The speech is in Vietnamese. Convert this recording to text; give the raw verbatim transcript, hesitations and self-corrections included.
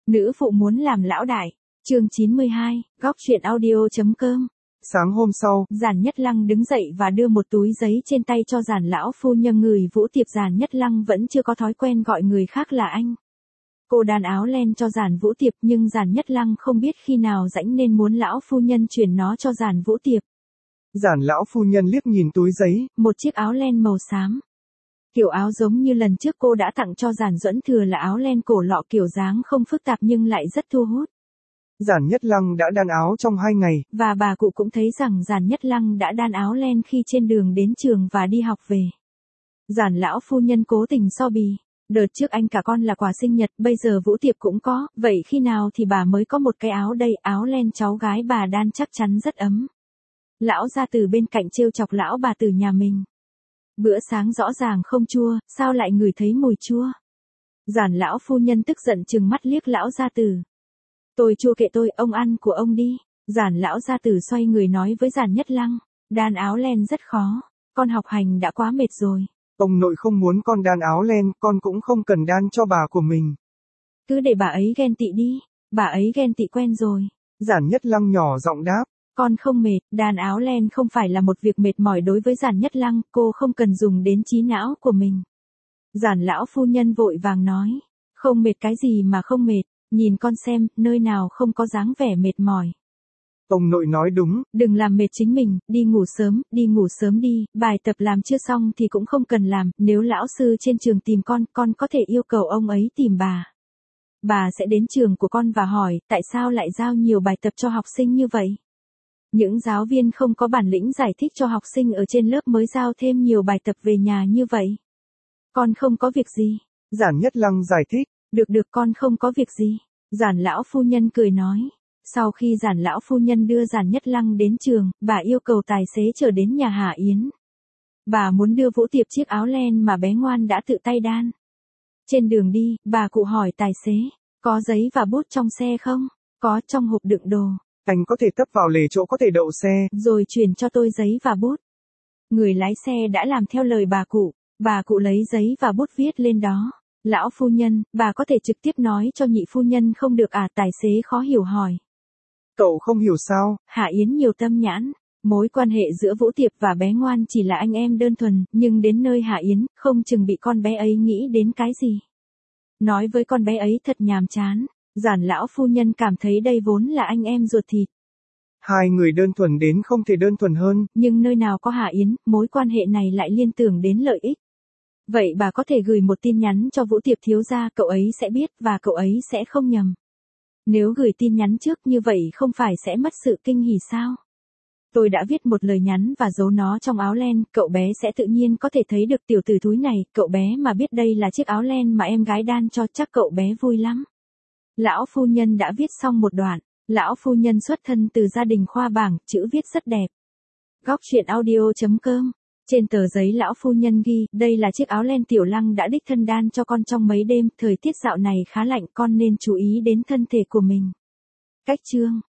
Nữ phụ muốn làm lão đại. Chương chín mươi hai, góc truyện audio.com. Sáng hôm sau, Giản Nhất Lăng đứng dậy và đưa một túi giấy trên tay cho Giản lão phu nhân người Vũ Tiệp. Giản Nhất Lăng vẫn chưa có thói quen gọi người khác là anh. Cô đan áo len cho Giản Vũ Tiệp nhưng Giản Nhất Lăng không biết khi nào rãnh nên muốn lão phu nhân chuyển nó cho Giản Vũ Tiệp. Giản lão phu nhân liếc nhìn túi giấy, một chiếc áo len màu xám. Kiểu áo giống như lần trước cô đã tặng cho Giản Duẫn Thừa là áo len cổ lọ kiểu dáng không phức tạp nhưng lại rất thu hút. Giản Nhất Lăng đã đan áo trong hai ngày. Và bà cụ cũng thấy rằng Giản Nhất Lăng đã đan áo len khi trên đường đến trường và đi học về. Giản lão phu nhân cố tình so bì. Đợt trước anh cả con là quà sinh nhật, bây giờ Vũ Tiệp cũng có, vậy khi nào thì bà mới có một cái áo đây? Áo len cháu gái bà đan chắc chắn rất ấm. Lão gia từ bên cạnh trêu chọc lão bà từ nhà mình. Bữa sáng rõ ràng không chua, sao lại ngửi thấy mùi chua? Giản lão phu nhân tức giận trừng mắt liếc lão gia từ. Tôi chua kệ tôi, ông ăn của ông đi. Giản lão gia từ xoay người nói với Giản Nhất Lăng, đan áo len rất khó, con học hành đã quá mệt rồi. Ông nội không muốn con đan áo len, con cũng không cần đan cho bà của mình. Cứ để bà ấy ghen tị đi, bà ấy ghen tị quen rồi. Giản Nhất Lăng nhỏ giọng đáp. Con không mệt, đan áo len không phải là một việc mệt mỏi đối với Giản Nhất Lăng, cô không cần dùng đến trí não của mình. Giản lão phu nhân vội vàng nói, không mệt cái gì mà không mệt, nhìn con xem, nơi nào không có dáng vẻ mệt mỏi. Ông nội nói đúng. Đừng làm mệt chính mình, đi ngủ sớm, đi ngủ sớm đi, bài tập làm chưa xong thì cũng không cần làm, nếu lão sư trên trường tìm con, con có thể yêu cầu ông ấy tìm bà. Bà sẽ đến trường của con và hỏi, tại sao lại giao nhiều bài tập cho học sinh như vậy? Những giáo viên không có bản lĩnh giải thích cho học sinh ở trên lớp mới giao thêm nhiều bài tập về nhà như vậy. Con không có việc gì. Giản Nhất Lăng giải thích. Được được con không có việc gì. Giản lão phu nhân cười nói. Sau khi Giản lão phu nhân đưa Giản Nhất Lăng đến trường, bà yêu cầu tài xế chở đến nhà Hà Yến. Bà muốn đưa Vũ Tiệp chiếc áo len mà bé ngoan đã tự tay đan. Trên đường đi, bà cụ hỏi tài xế, có giấy và bút trong xe không? Có, trong hộp đựng đồ. Anh có thể tấp vào lề chỗ có thể đậu xe. Rồi chuyển cho tôi giấy và bút. Người lái xe đã làm theo lời bà cụ. Bà cụ lấy giấy và bút viết lên đó. Lão phu nhân, bà có thể trực tiếp nói cho nhị phu nhân không được à? Tài xế khó hiểu hỏi. Cậu không hiểu sao? Hạ Yến nhiều tâm nhãn. Mối quan hệ giữa Vũ Tiệp và bé ngoan chỉ là anh em đơn thuần, nhưng đến nơi Hạ Yến, không chừng bị con bé ấy nghĩ đến cái gì. Nói với con bé ấy thật nhàm chán. Giản lão phu nhân cảm thấy đây vốn là anh em ruột thịt. Hai người đơn thuần đến không thể đơn thuần hơn. Nhưng nơi nào có Hạ Yến, mối quan hệ này lại liên tưởng đến lợi ích. Vậy bà có thể gửi một tin nhắn cho Vũ Tiệp thiếu gia, cậu ấy sẽ biết và cậu ấy sẽ không nhầm. Nếu gửi tin nhắn trước như vậy không phải sẽ mất sự kinh hỉ sao? Tôi đã viết một lời nhắn và giấu nó trong áo len, cậu bé sẽ tự nhiên có thể thấy được tiểu tử thúi này, cậu bé mà biết đây là chiếc áo len mà em gái đan cho chắc cậu bé vui lắm. Lão phu nhân đã viết xong một đoạn, lão phu nhân xuất thân từ gia đình khoa bảng, chữ viết rất đẹp. Góc truyện audio.com. Trên tờ giấy lão phu nhân ghi, đây là chiếc áo len Tiểu Lăng đã đích thân đan cho con trong mấy đêm, thời tiết dạo này khá lạnh, con nên chú ý đến thân thể của mình. Cách chương